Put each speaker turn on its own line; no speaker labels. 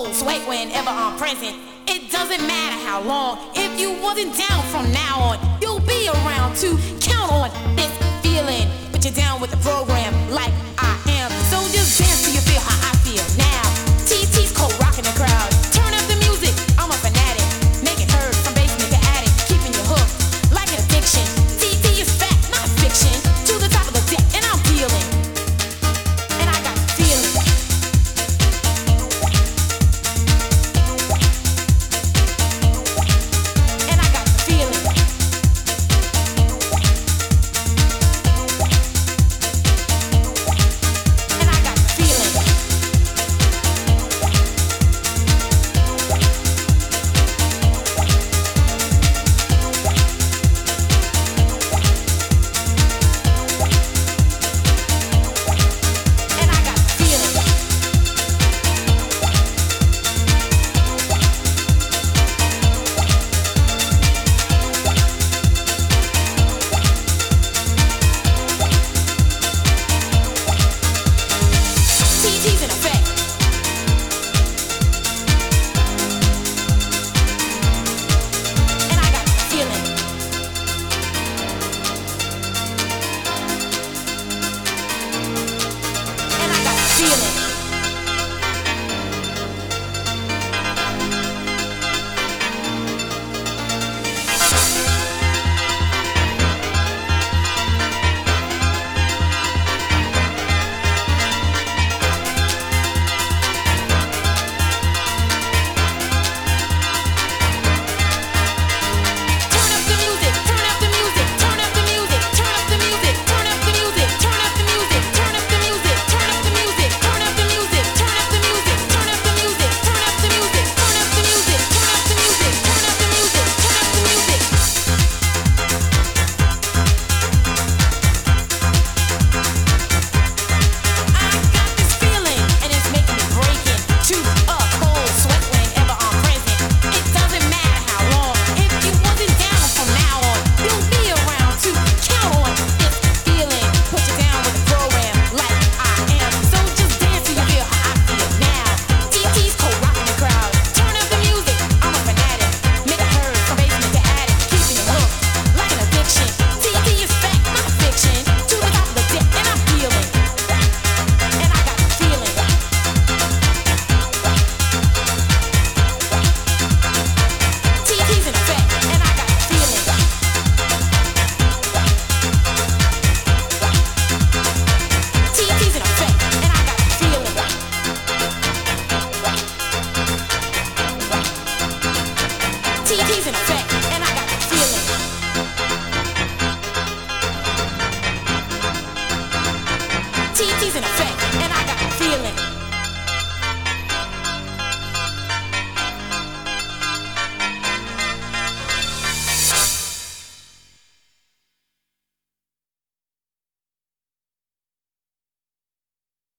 cold sweat whenever I'm present. It doesn't matter how long. If you wasn't down from now on, you'll be around to count on this feeling. Put you down with the program like I am. So just dance till you feel how I feel now. TT's cold rocking the crowd. Turn up the music, I'm a fanatic. Make it heard from basement to attic, keeping you hooked like an addiction. TT is fact, not fiction. To the top of the deck, and I'm feeling. And I got feeling. And I got feeling. And I got feeling. And I got feeling. TT's in effect. And I got feeling. And I got feeling. Turn up the music, turn up the music, turn up the music, turn up the music, turn up the music, turn up the music, turn up the music, turn up the music, turn up the music, turn up the music, turn up the music, turn up the music, turn up the music, turn up the music, turn up the music, turn up the music. I got this feeling, and it's making me break into a cold sweat whenever I'm present. It doesn't matter how long. If you wasn't down from now on, you'll be around to count on this feeling. Put you down with the program like I am. So just dance till you feel how I feel now. TT's cold rocking the crowd. Turn up the music, I'm a fanatic. Make it heard from basement to attic, keeping you hooked like an addiction. TT is fact, not fiction. To the top of the deck, and I'm feeling. And I got feeling. TT's in effect, and I got feeling. TT's in effect, and I got feeling. TT's in effect, and I